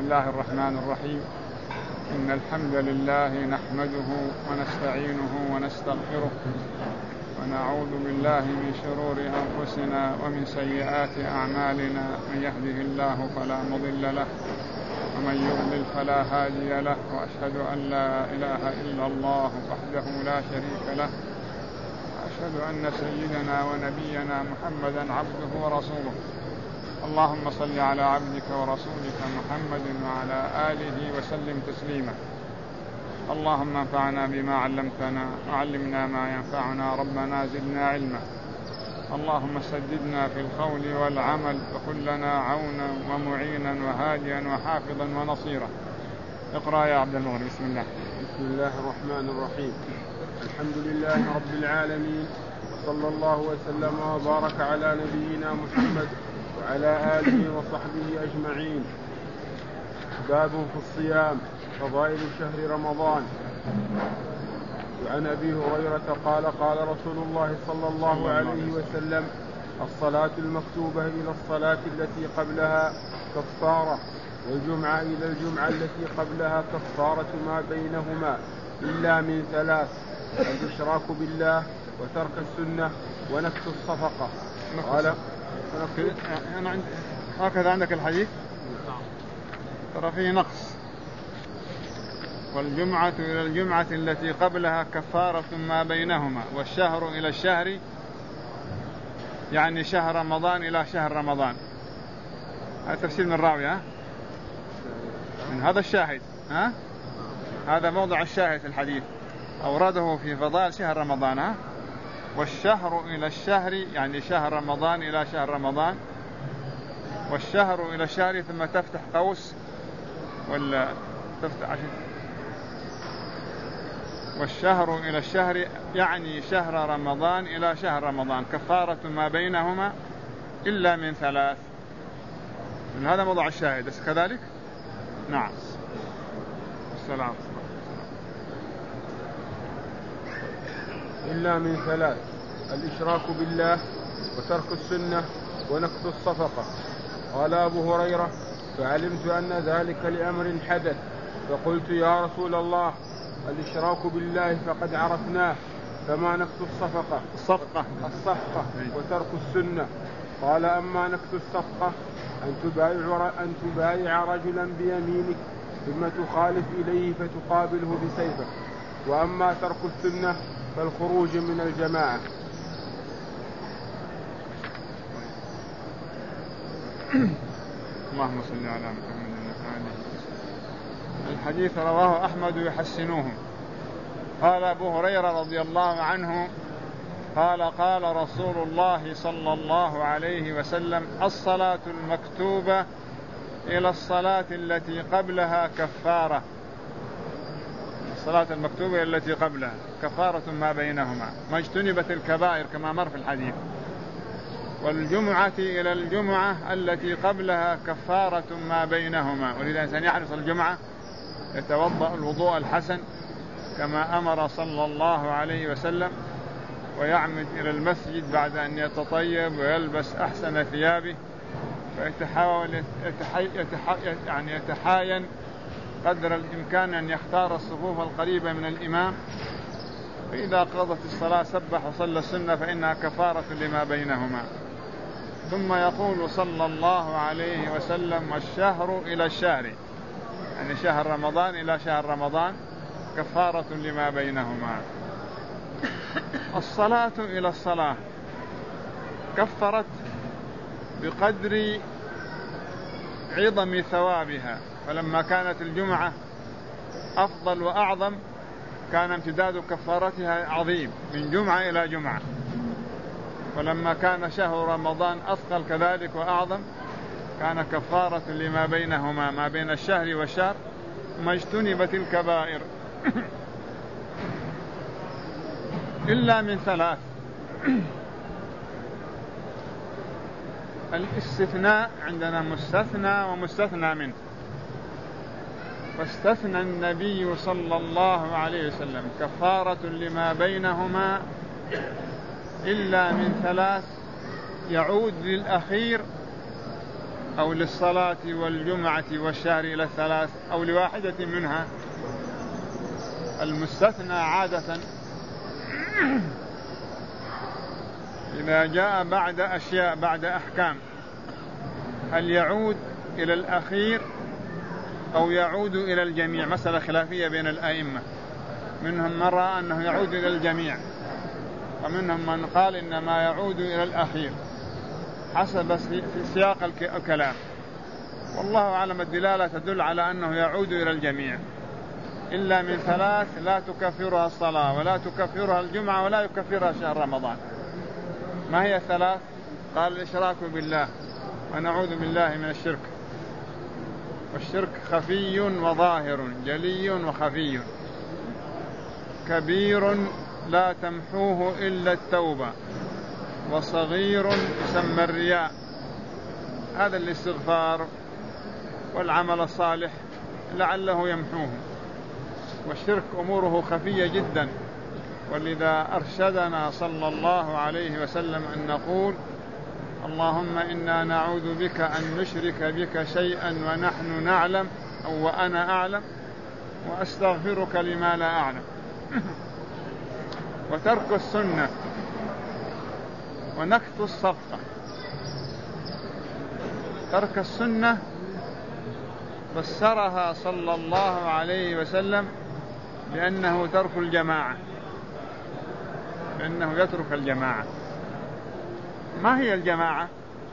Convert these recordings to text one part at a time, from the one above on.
الله الرحمن الرحيم. إن الحمد لله نحمده ونستعينه ونستغفره ونعوذ بالله من شرور أنفسنا ومن سيئات أعمالنا. من يهده الله فلا مضل له ومن يضلل فلا هادي له، وأشهد أن لا إله إلا الله وحده لا شريك له، وأشهد أن سيدنا ونبينا محمدا عبده ورسوله. اللهم صل على عبدك ورسولك محمد وعلى آله وسلم تسليما. اللهم انفعنا بما علمتنا وعلمنا ما ينفعنا، ربنا زدنا علما. اللهم سددنا في القول والعمل وكن لنا عونا ومعينا وهاديا وحافظا ونصيرا. اقرأ يا عبد المغني. بسم الله. بسم الله الرحمن الرحيم. الحمد لله رب العالمين، وصلى الله وسلم وبارك على نبينا محمد وعلى آله وصحبه أجمعين. باب في الصيام، فضائل شهر رمضان. وعن أبي هريرة قال قال رسول الله صلى الله عليه وسلم: الصلاة المكتوبة إلى الصلاة التي قبلها كفارة، والجمعة إلى الجمعة التي قبلها كفارة ما بينهما إلا من ثلاث: الإشراك بالله، وترك السنة، ونكث الصفقة. قال: هكذا عندك الحديث ترى فيه نقص. والجمعة إلى الجمعة التي قبلها كفارة ما بينهما، والشهر إلى الشهر يعني شهر رمضان إلى شهر رمضان. هذا تفسير من الراوي من هذا الشاهد. هذا موضع الشاهد في الحديث، أورده في فضائل شهر رمضان. والشهر إلى الشهر يعني شهر رمضان إلى شهر رمضان، والشهر إلى الشهر ثم تفتح قوس ولا تفتح عشان. والشهر إلى الشهر يعني شهر رمضان إلى شهر رمضان كفارة ما بينهما إلا من ثلاث. من هذا موضع الشاهد كذلك. نعم. السلام. إلا من ثلاث: الإشراك بالله، وترك السنة، ونكث الصفقة. قال أبو هريرة: فعلمت أن ذلك لأمر حدث، فقلت: يا رسول الله، الإشراك بالله فقد عرفناه، فما نكث الصفقة؟ الصفقة وترك السنة. قال: أما نكث الصفقة أن تبايع رجلا بيمينك ثم تخالف إليه فتقابله بسيفك. وأما ترك السنة فالخروج من الجماعة. اللهم صل على محمد. الحديث رواه أحمد يحسنوه. قال أبو هريرة رضي الله عنه قال: قال رسول الله صلى الله عليه وسلم: الصلاة المكتوبة إلى الصلاة التي قبلها كفارة. الصلاة المكتوبة التي قبلها كفارة ما بينهما، ما اجتنبت الكبائر كما مر في الحديث. والجمعة إلى الجمعة التي قبلها كفارة ما بينهما. ولذا الإنسان يحرص الجمعة يتوضأ الوضوء الحسن كما أمر صلى الله عليه وسلم، ويعمد إلى المسجد بعد أن يتطيب ويلبس أحسن ثيابه، ويتحاول يتحاين قدر الإمكان أن يختار الصفوف القريبة من الإمام. فإذا قضت الصلاة سبح وصلى السنة فإنها كفارة لما بينهما. ثم يقول صلى الله عليه وسلم: والشهر إلى الشهر يعني شهر رمضان إلى شهر رمضان كفارة لما بينهما. الصلاة إلى الصلاة كفرت بقدر عظم ثوابها، فلما كانت الجمعة أفضل وأعظم كان امتداد كفارتها عظيم من جمعة إلى جمعة، ولما كان شهر رمضان أثقل كذلك وأعظم كان كفارة لما بينهما، ما بين الشهر والشهر، ما اجتنبت الكبائر إلا من ثلاث. الاستثناء عندنا مستثنى ومستثنى منه. فاستثنى النبي صلى الله عليه وسلم كفارة لما بينهما إلا من ثلاث، يعود للأخير أو للصلاة والجمعة والشهر إلى الثلاث أو لواحدة منها. المستثنى عادة إذا جاء بعد أشياء بعد أحكام هل يعود إلى الأخير أو يعود إلى الجميع، مسألة خلافية بين الأئمة، منهم من رأى أنه يعود إلى الجميع ومنهم من قال إنما يعود إلى الأخير حسب سياق الكلام. والله أعلم، الدلالة تدل على أنه يعود إلى الجميع إلا من ثلاث لا تكفرها الصلاة ولا تكفرها الجمعة ولا يكفرها شهر رمضان. ما هي الثلاث؟ قال الإشراك بالله، ونعوذ بالله من الشرك. والشرك خفي وظاهر، جلي وخفي، كبير لا تمحوه إلا التوبة، وصغير يسمى الرياء، هذا الاستغفار والعمل الصالح لعله يمحوه. والشرك أموره خفية جدا، ولذا أرشدنا صلى الله عليه وسلم أن نقول اللهم إنا نعوذ بك أن نشرك بك شيئا ونحن نعلم أو وأنا أعلم، وأستغفرك لما لا أعلم. وترك السنة ونكث الصفقة. ترك السنة فسرها صلى الله عليه وسلم لأنه ترك الجماعة، لأنه يترك الجماعة. ما هي الجماعة؟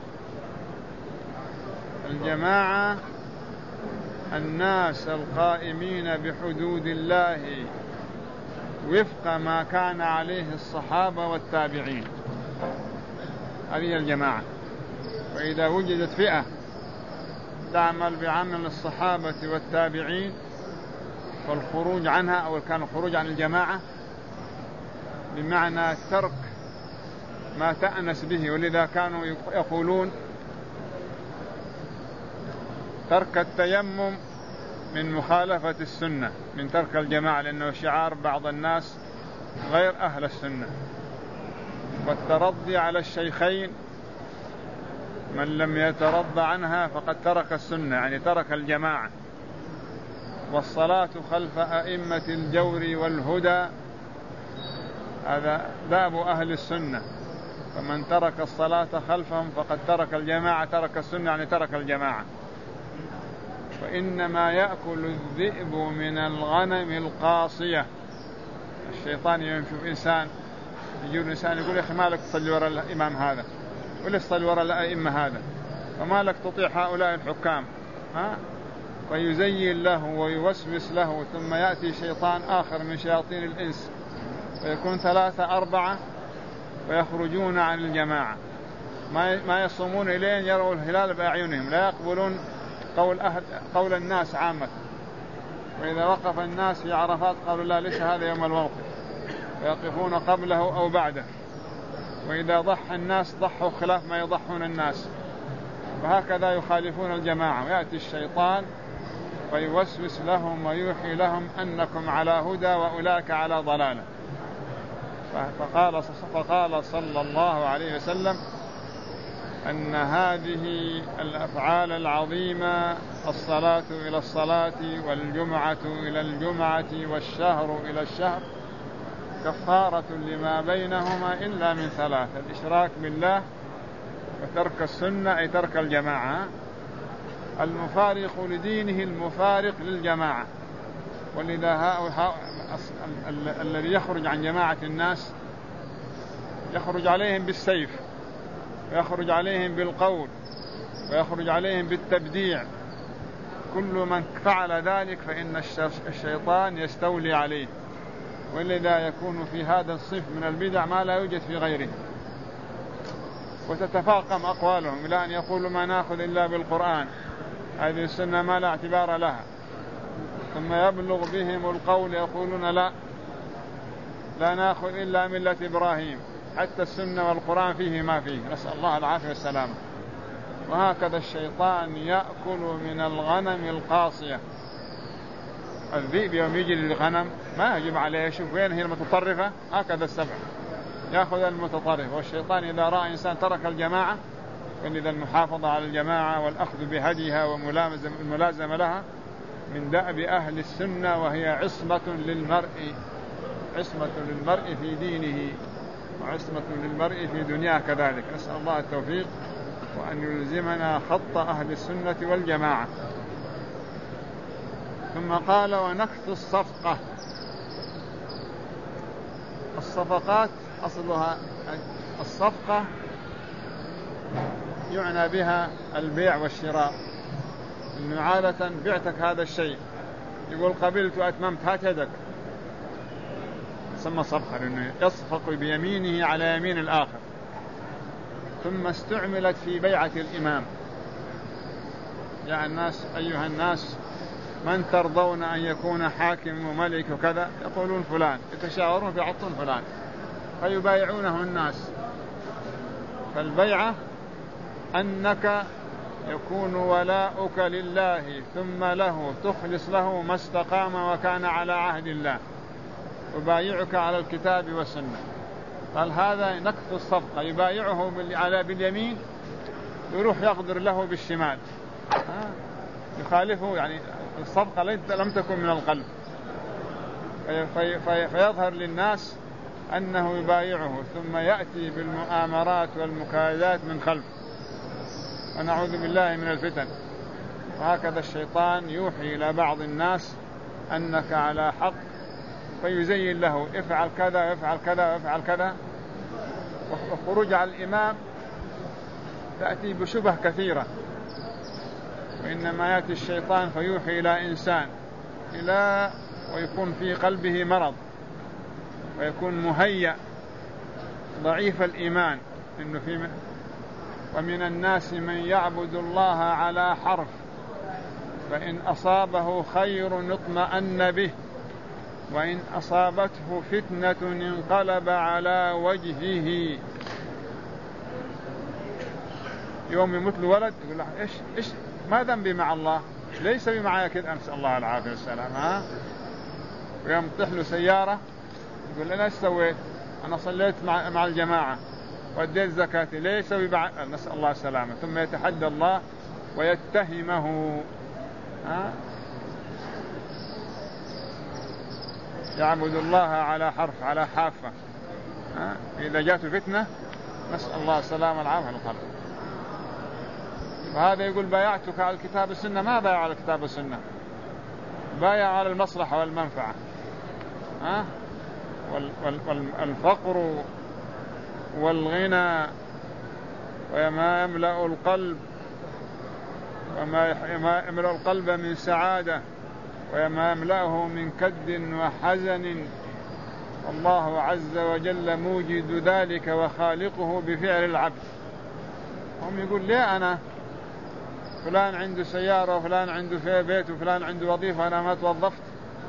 الجماعة الناس القائمين بحدود الله وفق ما كان عليه الصحابة والتابعين، هذه الجماعة. وإذا وجدت فئة تعمل بعمل الصحابة والتابعين والخروج عنها، أو كان الخروج عن الجماعة بمعنى ترك ما تأنس به، ولذا كانوا يقولون ترك التيمم من مخالفة السنة، من ترك الجماعة، لأنه شعار بعض الناس غير أهل السنة. والترضي على الشيخين من لم يترضى عنها فقد ترك السنة، يعني ترك الجماعة. والصلاة خلف أئمة الجور والهدى، هذا داب أهل السنة، فمن ترك الصلاة خلفهم فقد ترك الجماعة، ترك السنة يعني ترك الجماعة. وإنما يأكل الذئب من الغنم القاصية. الشيطان يشوف إنسان، يجيب إنسان يقول يا أخي ما لك تصلي وراء الإمام هذا، ولا تصلي وراء الأئمة هذا، وما لك تطيع هؤلاء الحكام، ويزين له ويوسوس له. ثم يأتي شيطان آخر من شياطين الإنس ويكون 3 4 ويخرجون عن الجماعة، ما يصومون إلين يروا الهلال بأعينهم، لا يقبلون قول الناس عامة. وإذا وقف الناس في عرفات قالوا لا ليس هذا يوم الوقف، ويقفون قبله أو بعده. وإذا ضحى الناس ضحوا خلاف ما يضحون الناس، وهكذا يخالفون الجماعة. ويأتي الشيطان ويوسوس لهم ويوحي لهم أنكم على هدى وأولئك على ضلالة. فقال صلى الله عليه وسلم أن هذه الأفعال العظيمة، الصلاة إلى الصلاة والجمعة إلى الجمعة والشهر إلى الشهر، كفارة لما بينهما إلا من 3: الإشراك بالله، وترك السنة أي ترك الجماعة، المفارق لدينه المفارق للجماعة. ولذا الذي يخرج عن جماعة الناس يخرج عليهم بالسيف، ويخرج عليهم بالقول، ويخرج عليهم بالتبديع. كل من فعل ذلك فإن الشيطان يستولي عليه، ولذا يكون في هذا الصف من البدع ما لا يوجد في غيره. وتتفاقم أقوالهم إلى أن يقولوا ما نأخذ إلا بالقرآن، هذه السنة ما لا اعتبار لها. ثم يبلغ بهم القول يقولون لا نأخذ إلا ملة إبراهيم، حتى السنة والقرآن فيه ما فيه، نسأل الله العافية والسلامة. وهكذا الشيطان يأكل من الغنم القاصية. الذئب يوم يجي للغنم ما يجب عليه يشوف وين هي المتطرفة، هكذا السبع يأخذ المتطرف. والشيطان إذا رأى إنسان ترك الجماعة وإذا المحافظة على الجماعة والأخذ بهديها والملازمة لها من دأب أهل السنة، وهي عصمة للمرء في دينه وعصمة للمرء في دنياه كذلك. نسأل الله التوفيق وأن يلزمنا خط أهل السنة والجماعة. ثم قال ونكث الصفقة. الصفقات أصلها الصفقة يعنى بها البيع والشراء، إنه عادة بعتك هذا الشيء، يقول قبلت وأتممت هات يدك، سمى صفقة، لأنه يصفق بيمينه على يمين الآخر. ثم استعملت في بيعة الإمام، يا الناس أيها الناس من ترضون أن يكون حاكم وملك وكذا، يقولون فلان، يتشاورون فيعطون فلان فيبايعونه الناس. فالبيعة أنك يكون ولاؤك لله ثم له، تخلص له ما استقام وكان على عهد الله، يبايعك على الكتاب والسنة. قال هذا نكث الصفقة، يبايعه باليمين يروح يقدر له بالشمال، يخالفه، يعني الصفقة لم تكن من القلب، فيظهر للناس أنه يبايعه، ثم يأتي بالمؤامرات والمكايدات من خلف، ونعوذ بالله من الفتن. وهكذا الشيطان يوحي إلى بعض الناس أنك على حق، فيزين له افعل كذا وافعل كذا وافعل كذا. وخروج على الإمام تأتي بشبه كثيرة، وإنما يأتي الشيطان فيوحي إلى إنسان ويكون في قلبه مرض، ويكون مهيأ ضعيف الإيمان، إنه ومن الناس من يعبد الله على حرف، فإن أصابه خير اطمأن به، وإن أصابته فتنة انقلب على وجهه. يوم يموت له ولد يقول له إيش ما ذنبي مع الله، ليس بي معي كذا، أمس الله العافية والسلام. ويوم تطيح له سيارة يقول أنا إيش سويت، أنا صليت مع الجماعة وأديت زكاتي، ليس بي نسأل الله السلامة. ثم يتحدى الله ويتهمه. يعبد الله على حرف، على حافة. إذا جاءت فتنة نسأل الله السلامة والعافية القلب. وهذا يقول بايعتك على الكتاب والسنة، ما بايع على الكتاب والسنة، بايع على المصلحة والمنفعة. والفقر والغنى وما يملأ القلب، وما يملأ القلب من سعادة، وما يملأه من كد وحزن، الله عز وجل موجد ذلك وخالقه بفعل العبد. هم يقول ليه أنا فلان عنده سيارة وفلان عنده في بيت وفلان عنده وظيفة أنا ما توظفت،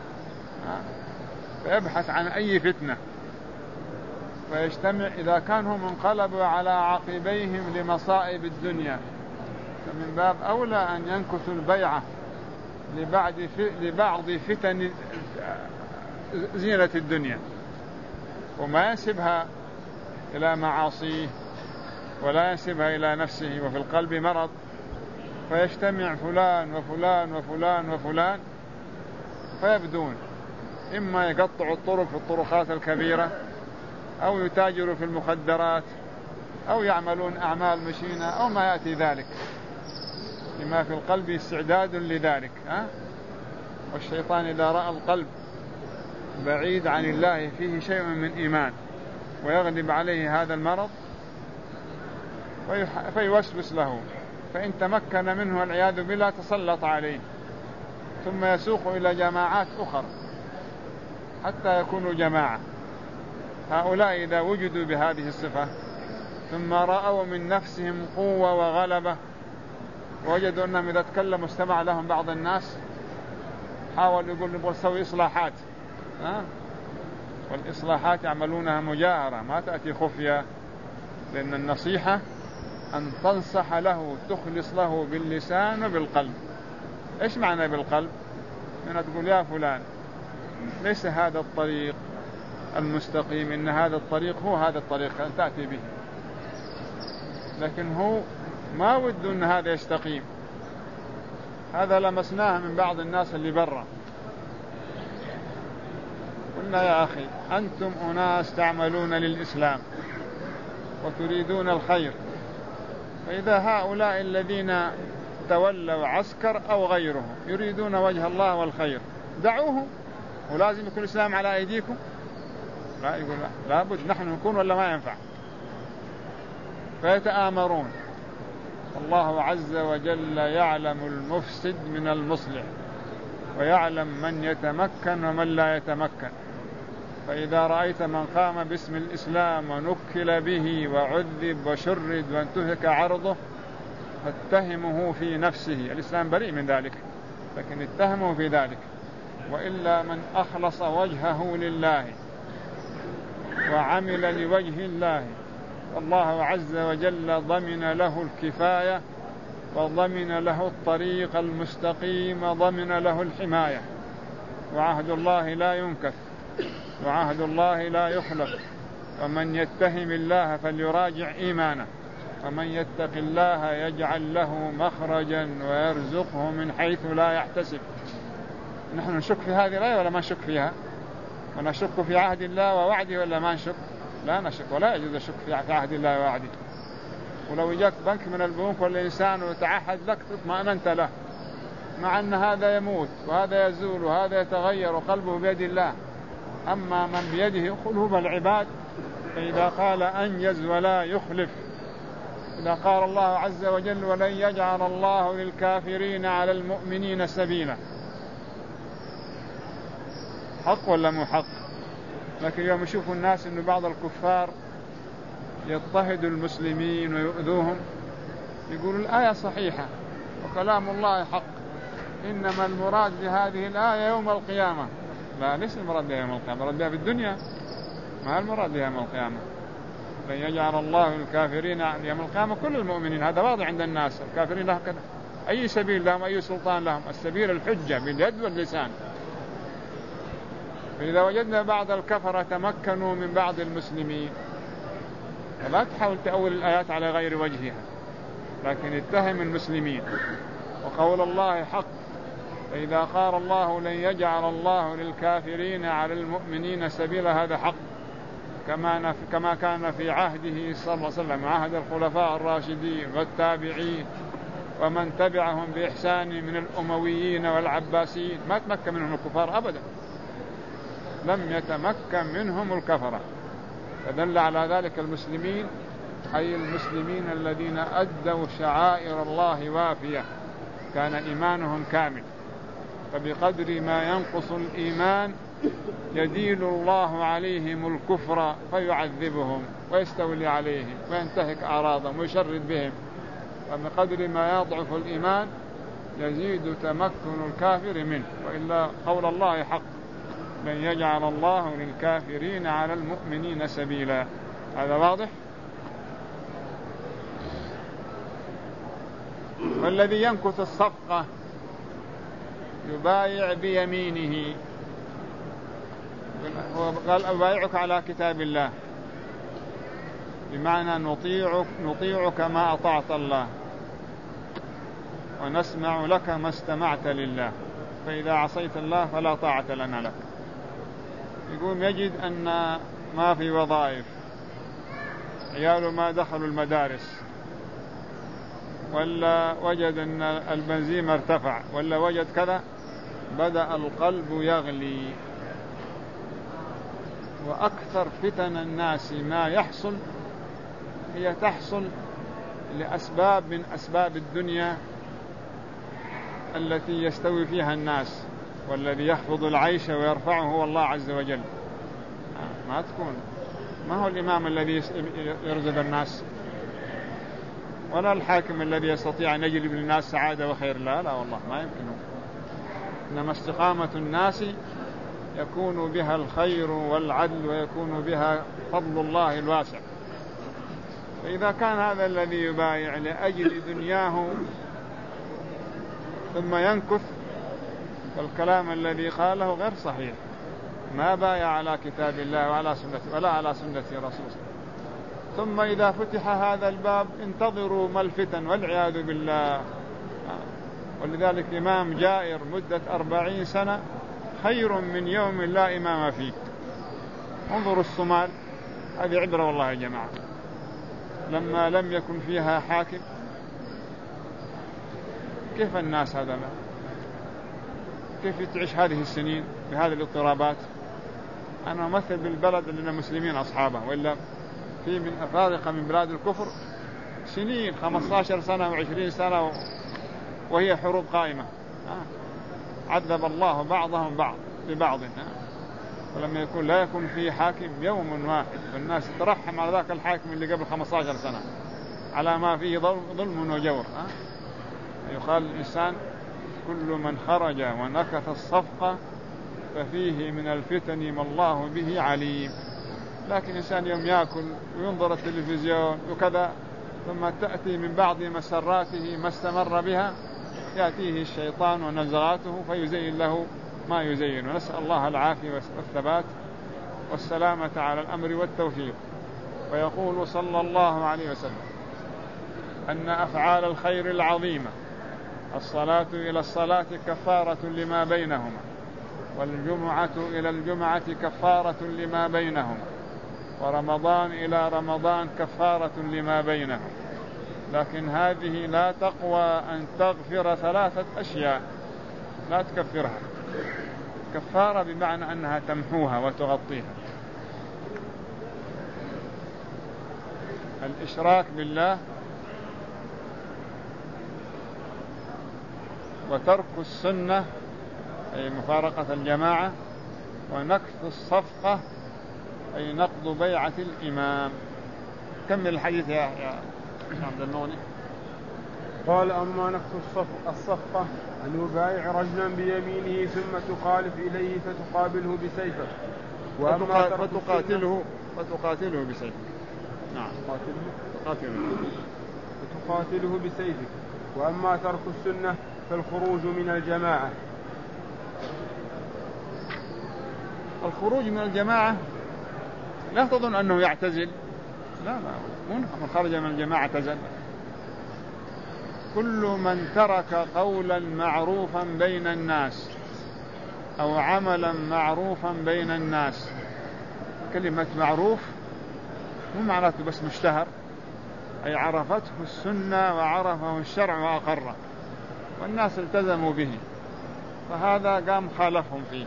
فيبحث عن أي فتنة، فيجتمع إذا كانوا انقلبوا على عقبيهم لمصائب الدنيا، فمن باب أولى أن ينكثوا البيعة لبعض فتن زينة الدنيا، وما ينسبها إلى معاصيه ولا ينسبها إلى نفسه، وفي القلب مرض، فيجتمع فلان وفلان وفلان وفلان فيبدون، إما يقطعوا الطرق في الطرقات الكبيرة، أو يتاجروا في المخدرات، أو يعملون أعمال مشينة، أو ما يأتي ذلك، لما في القلب استعداد لذلك. والشيطان إذا رأى القلب بعيد عن الله فيه شيء من إيمان ويغلب عليه هذا المرض فيوسوس له، فإن تمكن منه والعياذ بالله تسلط عليه، ثم يسوق إلى جماعات أخرى حتى يكونوا جماعة. هؤلاء إذا وجدوا بهذه الصفة ثم رأوا من نفسهم قوة وغلبة، وجدوا أنهم إذا تكلموا استمع لهم بعض الناس، حاول يقول نبغى نسوي إصلاحات، والإصلاحات يعملونها مجاهرة، ما تأتي خفية، لأن النصيحة أن تنصح له، تخلص له باللسان وبالقلب. إيش معنى بالقلب؟ من تقول يا فلان ليس هذا الطريق المستقيم، إن هذا الطريق هو هذا الطريق تأتي به، لكن هو ما ودوا أن هذا يستقيم. هذا لمسناه من بعض الناس اللي برا، قلنا يا أخي أنتم أناس تعملون للإسلام وتريدون الخير، فإذا هؤلاء الذين تولوا عسكر أو غيره يريدون وجه الله والخير دعوهم، ولازم يكون الإسلام على أيديكم؟ لا، يقول لابد نحن نكون ولا ما ينفع. فيتآمرون. الله عز وجل يعلم المفسد من المصلح، ويعلم من يتمكن ومن لا يتمكن. فإذا رأيت من قام باسم الإسلام ونكل به وعذب وشرد وانتهك عرضه فاتهمه في نفسه، الإسلام بريء من ذلك، لكن اتهمه في ذلك. وإلا من أخلص وجهه لله وعمل لوجه الله والله عز وجل ضمن له الكفاية وضمن له الطريق المستقيم وضمن له الحماية. وعهد الله لا ينكث وعهد الله لا يخلف، ومن يتهم الله فليراجع إيمانه، ومن يتق الله يجعل له مخرجا ويرزقه من حيث لا يحتسب. نحن نشك في هذه الآية ولا ما نشك فيها؟ ونشك في عهد الله ووعده ولا ما نشك؟ لا نشك، ولا يجوز الشك في عهد الله ووعده. ولو جاك بنك من البنوك والإنسان وتعهد لك اطمأننت له، مع أن هذا يموت وهذا يزول وهذا يتغير وقلبه بيد الله. أما من بيده قلوب العباد فإذا قال أنجز ولا يخلف. إذا قال الله عز وجل ولن يجعل الله للكافرين على المؤمنين سبيلا، حق ولا مو حق؟ لكن اليوم يشوف الناس أن بعض الكفار يضطهد المسلمين ويؤذوهم، يقولوا الآية صحيحة وكلام الله حق، إنما المراد بهذه الآية يوم القيامة. لا، ليس المراد بها يوم القيامة، المراد بها في الدنيا، ما المراد بها يوم القيامة. لن يجعل الله الكافرين يوم القيامة كل المؤمنين، هذا واضح عند الناس. الكافرين لهم كذا أي سبيل لهم، أي سلطان لهم؟ السبيل الحجة باليد واللسان. فإذا وجدنا بعض الكفرة تمكنوا من بعض المسلمين فلا تحاول تأول الآيات على غير وجهها، لكن اتهم المسلمين. وقول الله حق، فإذا قال الله لن يجعل الله للكافرين على المؤمنين سبيلا، هذا حق، كما كان في عهده صلى الله عليه وسلم، عهد الخلفاء الراشدين والتابعين ومن تبعهم بإحسان من الأمويين والعباسيين. ما تمكن منهم الكفار أبدا، لم يتمكن منهم الكفرة. فدل على ذلك المسلمين، أي المسلمين الذين أدوا شعائر الله وافية، كان إيمانهم كامل. فبقدر ما ينقص الإيمان يديل الله عليهم الكفر فيعذبهم ويستولي عليهم وينتهك أعراضهم ويشرد بهم. وبقدر ما يضعف الإيمان يزيد تمكن الكافر منه. وإلا قول الله حق، لن يجعل الله للكافرين على المؤمنين سبيلا. هذا واضح. والذي ينكث الصفقة يبايع بيمينه، قال أبايعك على كتاب الله، بمعنى نطيعك ما أطعت الله ونسمع لك ما استمعت لله، فإذا عصيت الله فلا طاعة لنا لك. يقوم يجد أن ما في وظائف، عياله ما دخلوا المدارس، ولا وجد أن البنزين ارتفع، ولا وجد كذا، بدأ القلب يغلي. وأكثر فتن الناس ما يحصل هي تحصل لأسباب من أسباب الدنيا التي يستوي فيها الناس، والذي يخفض العيش ويرفعه هو الله عز وجل. ما تكون، ما هو الإمام الذي يرزق الناس، ولا الحاكم الذي يستطيع أن يجلب للناس سعادة وخير. لا والله ما يمكنه. إنما استقامة الناس يكون بها الخير والعدل ويكون بها فضل الله الواسع. فإذا كان هذا الذي يبايع لأجل دنياه ثم ينكث، فالكلام الذي قاله غير صحيح. ما بايع على كتاب الله وعلى سنته ولا على سنة رسوله. ثم إذا فتح هذا الباب انتظروا ما الفتن والعياذ بالله. ولذلك إمام جائر مدة 40 سنة خير من يوم لا إمام فيه. انظروا الصومال، هذه عبرة والله يا جماعة، لما لم يكن فيها حاكم كيف الناس هذا كيف تعيش هذه السنين بهذه الاضطرابات؟ أنا أمثل بالبلد لنا مسلمين أصحابه، وإلا في من أفارقة من بلاد الكفر سنين 15 سنة و20 سنة وهي حروب قائمة. عذب الله بعضهم بعض ببعض. ولما يكون لا يكون فيه حاكم يوم واحد والناس ترحم على ذاك الحاكم اللي قبل 15 سنة على ما فيه ظلم وجور. يقال الإنسان كل من خرج ونكث الصفقة ففيه من الفتن ما الله به عليم. لكن الإنسان يوم يأكل وينظر التلفزيون وكذا ثم تأتي من بعض مسراته ما استمر بها يأتيه الشيطان ونزغاته فيزين له ما يزين. ونسأل الله العافية والثبات والسلامة على الأمر والتوفيق. ويقول صلى الله عليه وسلم أن أفعال الخير العظيمة الصلاة إلى الصلاة كفارة لما بينهما، والجمعة إلى الجمعة كفارة لما بينهما، ورمضان إلى رمضان كفارة لما بينهما. لكن هذه لا تقوى أن تغفر 3 أشياء، لا تكفرها. كفارة بمعنى أنها تمحوها وتغطيها. الإشراك بالله، وترك السنة أي مفارقة الجماعة، ونكث الصفقة أي نقض بيعة الإمام. كمل الحديث يا عبد المغني. قال أما نكث الصفقة أن يبايع رجلا بيمينه ثم تخالف إليه فتقابله بسيفك، وأما فتقاتله بسيفك. نعم، فتقاتله بسيفك. وأما ترك السنة فالخروج من الجماعة. الخروج من الجماعة لا تظن أنه يعتزل، لا من خرج من الجماعة اعتزل. كل من ترك قولا معروفا بين الناس أو عملا معروفا بين الناس. كلمة معروف مو معناته بس مشتهر، أي عرفته السنة وعرفه الشرع وأقره والناس التزموا به، فهذا قام خالفهم فيه.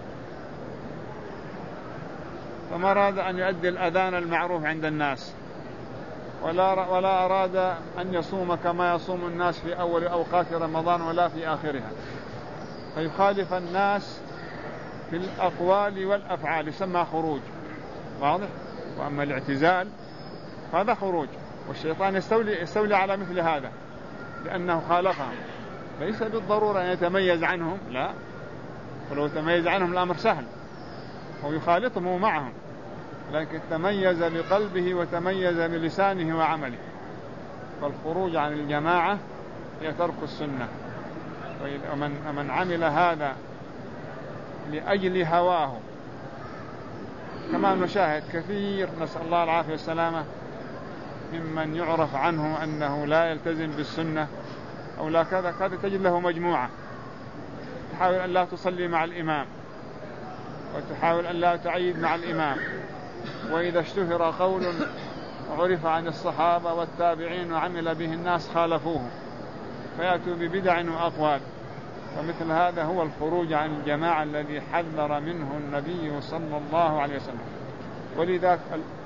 فما أراد أن يؤدي الأذان المعروف عند الناس، ولا أراد أن يصوم كما يصوم الناس في أول أوقات رمضان ولا في آخرها، فيخالف الناس في الأقوال والأفعال، يسمى خروج. واضح؟ وأما الاعتزال فهذا خروج، والشيطان يستولي على مثل هذا لأنه خالفهم. ليس بالضرورة أن يتميز عنهم، لا، ولو تميز عنهم الأمر سهل، هو يخالطهم معهم، لكن تميز بقلبه وتميز بلسانه وعمله. فالخروج عن الجماعة هي ترك السنة. ومن عمل هذا لأجل هواه، كما نشاهد كثير نسأل الله العافية والسلامة ممن يعرف عنه أنه لا يلتزم بالسنة أو لا كذا تجد له مجموعة تحاول أن لا تصلي مع الإمام، وتحاول أن لا تعيد مع الإمام، وإذا اشتهر قول عرف عن الصحابة والتابعين وعمل به الناس خالفوه، فيأتوا ببدع وأقوال. ومثل هذا هو الخروج عن الجماعة الذي حذر منه النبي صلى الله عليه وسلم. ولذلك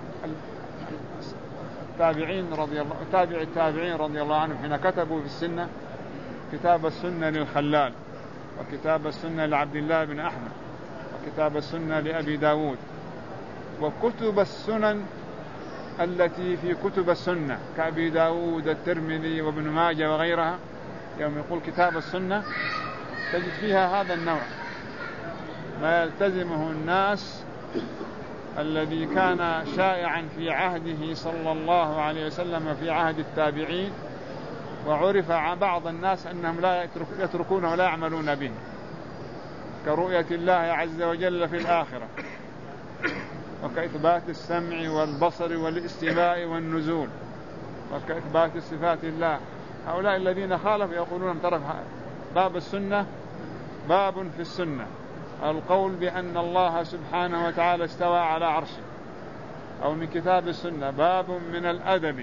التابعين رضي الله عنهم حين كتبوا في السنة كتاب السنة للخلال، وكتاب السنة لعبد الله بن أحمد، وكتاب السنة لأبي داود، وكتب السنن التي في كتب السنة كأبي داود الترمذي وابن ماجه وغيرها، يوم يقول كتاب السنة تجد فيها هذا النوع ما يلتزمه الناس الذي كان شائعا في عهده صلى الله عليه وسلم في عهد التابعين، وعرف عن بعض الناس أنهم لا يتركون ولا يعملون به، كرؤية الله عز وجل في الآخرة، وكإثبات السمع والبصر والاستواء والنزول وكإثبات صفات الله. هؤلاء الذين خالفوا يقولون ترى باب السنة باب في السنة القول بأن الله سبحانه وتعالى استوى على عرشه، أو من كتاب السنة باب من الأدب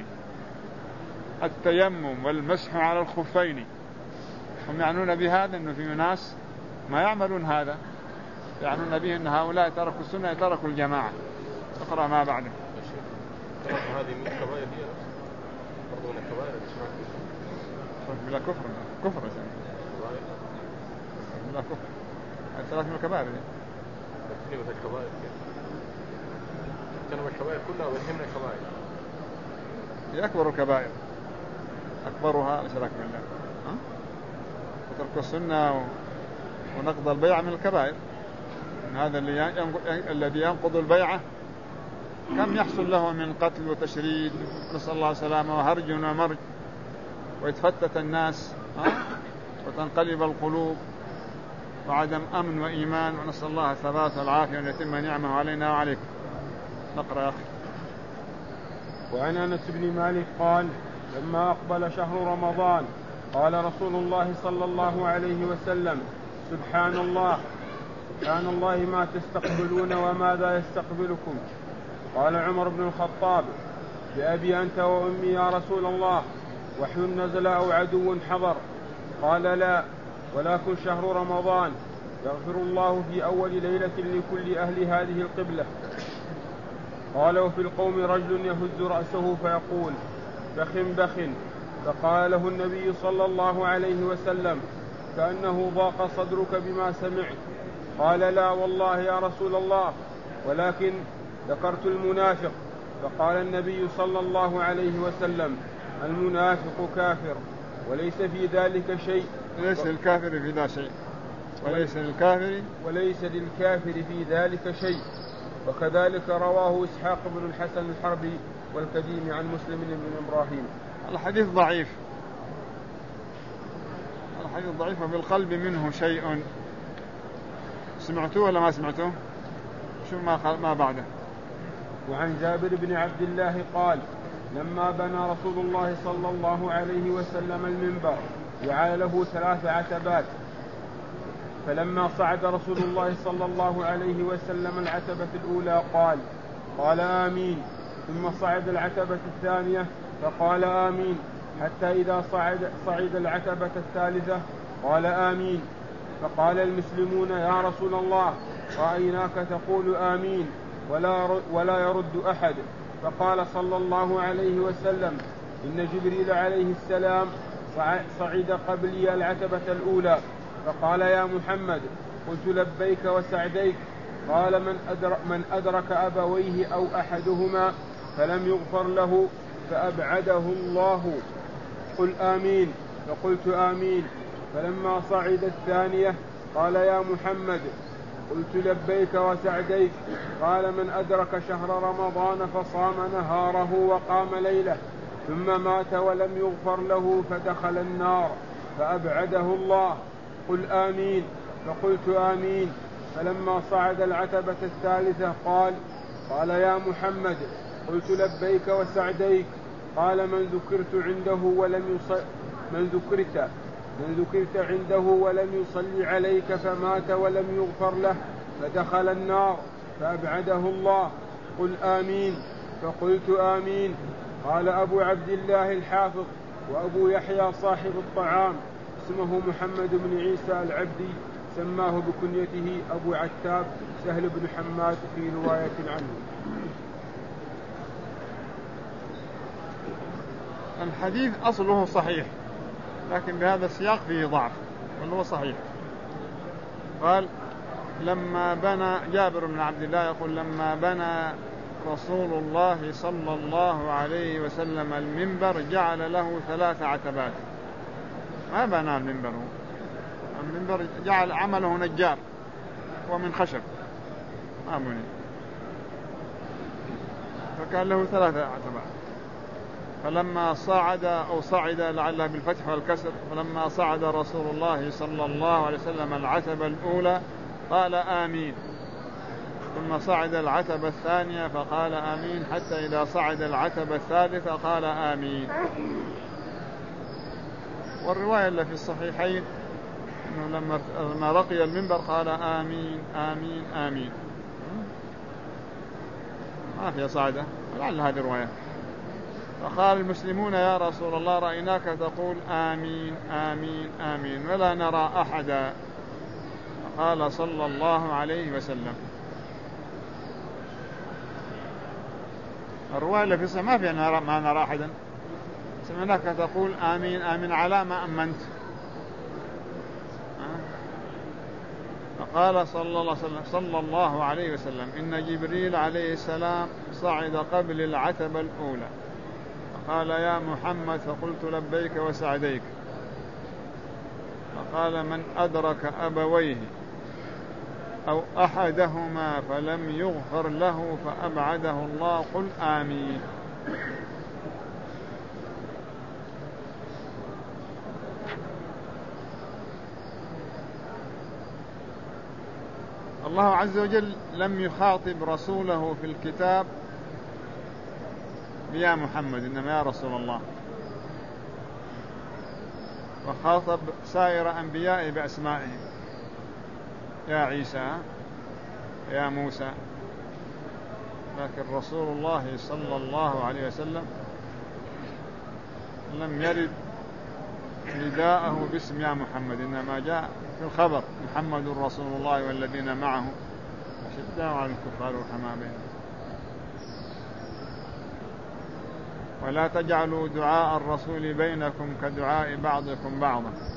التيمم والمسح على الخفين. هم يعنون بهذا أنه في ناس ما يعملون هذا، يعنون به أن هؤلاء تركوا السنة تركوا الجماعة. اقرأ ما بعده. هذه من الكبائر هي برضو من الكبائر الإشراك بلا كفر كفر بلا كفر الثلاث من الكبائر كلمة الكبائر كلمة الكبائر كلها ويهمنا الكبائر هي أكبر الكبائر، أكبرها الإشراك بالله وترك السنة ونقض البيعة من الكبائر. هذا الذي ينقض البيعة كم يحصل له من قتل وتشريد نسأل الله السلامة وهرج ومرج ويتفتت الناس وتنقلب القلوب وعدم أمن وإيمان، ونسأل الله الثبات والعافية أن يتم نعمه علينا وعليكم. نقرأ يا أخي. وعن أنس بن مالك قال لما أقبل شهر رمضان قال رسول الله صلى الله عليه وسلم سبحان الله ما تستقبلون وماذا يستقبلكم. قال عمر بن الخطاب بأبي أنت وأمي يا رسول الله وحي نزل أو عدو حضر؟ قال لا ولكن شهر رمضان يغفر الله في أول ليلة لكل أهل هذه القبلة. قال وفي القوم رجل يهز رأسه فيقول بخ بخ، فقال له النبي صلى الله عليه وسلم كأنه ضاق صدرك بما سمعت. قال لا والله يا رسول الله ولكن ذكرت المنافق. فقال النبي صلى الله عليه وسلم المنافق كافر وليس في ذلك شيء. ليس الكافر في ذا شيء وليس للكافر في ذلك شيء. وكذلك رواه إسحاق بن الحسن الحربي والكديم عن مسلم بن إبراهيم. الحديث ضعيف وبالقلب منه شيء. سمعتوه ولا ما سمعتوه؟ شو ما بعده. وعن جابر بن عبد الله قال لما بنى رسول الله صلى الله عليه وسلم المنبر جعل له 3 عتبات، فلما صعد رسول الله صلى الله عليه وسلم العتبة الأولى قال آمين، ثم صعد العتبة الثانية فقال آمين، حتى إذا صعد العتبة الثالثة قال آمين. فقال المسلمون يا رسول الله رأيناك تقول آمين ولا يرد أحد. فقال صلى الله عليه وسلم إن جبريل عليه السلام صعد قبلي العتبة الأولى فقال يا محمد قلت لبيك وسعديك. قال من أدرك أبويه أو أحدهما فلم يغفر له فأبعده الله. قل آمين. فقلت آمين. فلما صعد الثانية قال يا محمد قلت لبيك وسعديك. قال من أدرك شهر رمضان فصام نهاره وقام ليله ثم مات ولم يغفر له فدخل النار فأبعده الله. قل آمين. فقلت آمين. فلما صعد العتبة الثالثة قال يا محمد قلت لبيك وسعديك. قال من ذكرت عنده ولم يصلي عليك فمات ولم يغفر له فدخل النار فأبعده الله. قل آمين. فقلت آمين. قال أبو عبد الله الحافظ وأبو يحيى صاحب الطعام اسمه محمد بن عيسى العبدي سماه بكنيته أبو عتاب سهل بن حماد في رواية عنه. الحديث أصله صحيح لكن بهذا السياق فيه ضعف وهو صحيح. قال لما بنى جابر بن عبد الله يقول لما بنى رسول الله صلى الله عليه وسلم المنبر جعل له 3 عتبات. ما بنى المنبر جعل عمله نجار ومن خشب ما بني، فكان له 3 عتبات. فلما صعد لعله بالفتح والكسر فلما صعد رسول الله صلى الله عليه وسلم العتبة الأولى قال آمين. ثم صعد العتبة الثانية فقال آمين، حتى إذا صعد العتبة الثالثة قال آمين. والرواية اللي في الصحيحين أنه لما رقي المنبر قال آمين آمين آمين، ما فيها صعدة، لعل هذه رواية. فقال المسلمون يا رسول الله رأيناك تقول آمين آمين آمين ولا نرى أحدا. فقال صلى الله عليه وسلم. الرواية اللي في الصحيح ما فيها ما نرى أحدا، سمعناك تقول آمين آمين على ما أمنت. فقال صلى الله عليه وسلم إن جبريل عليه السلام صعد قبل العتبة الأولى فقال يا محمد، فقلت لبيك وسعديك. فقال من أدرك أبويه أو أحدهما فلم يغفر له فأبعده الله قل آمين. الله عز وجل لم يخاطب رسوله في الكتاب يا محمد، إنما يا رسول الله، وخاطب سائر أنبيائه بأسمائهم، يا عيسى يا موسى. لكن رسول الله صلى الله عليه وسلم لم يرد نداءه باسم يا محمد، إنما جاء في الخبر محمد رسول الله والذين معه أشداء على الكفار رحماء بينهم. ولا تجعلوا دعاء الرسول بينكم كدعاء بعضكم بعضا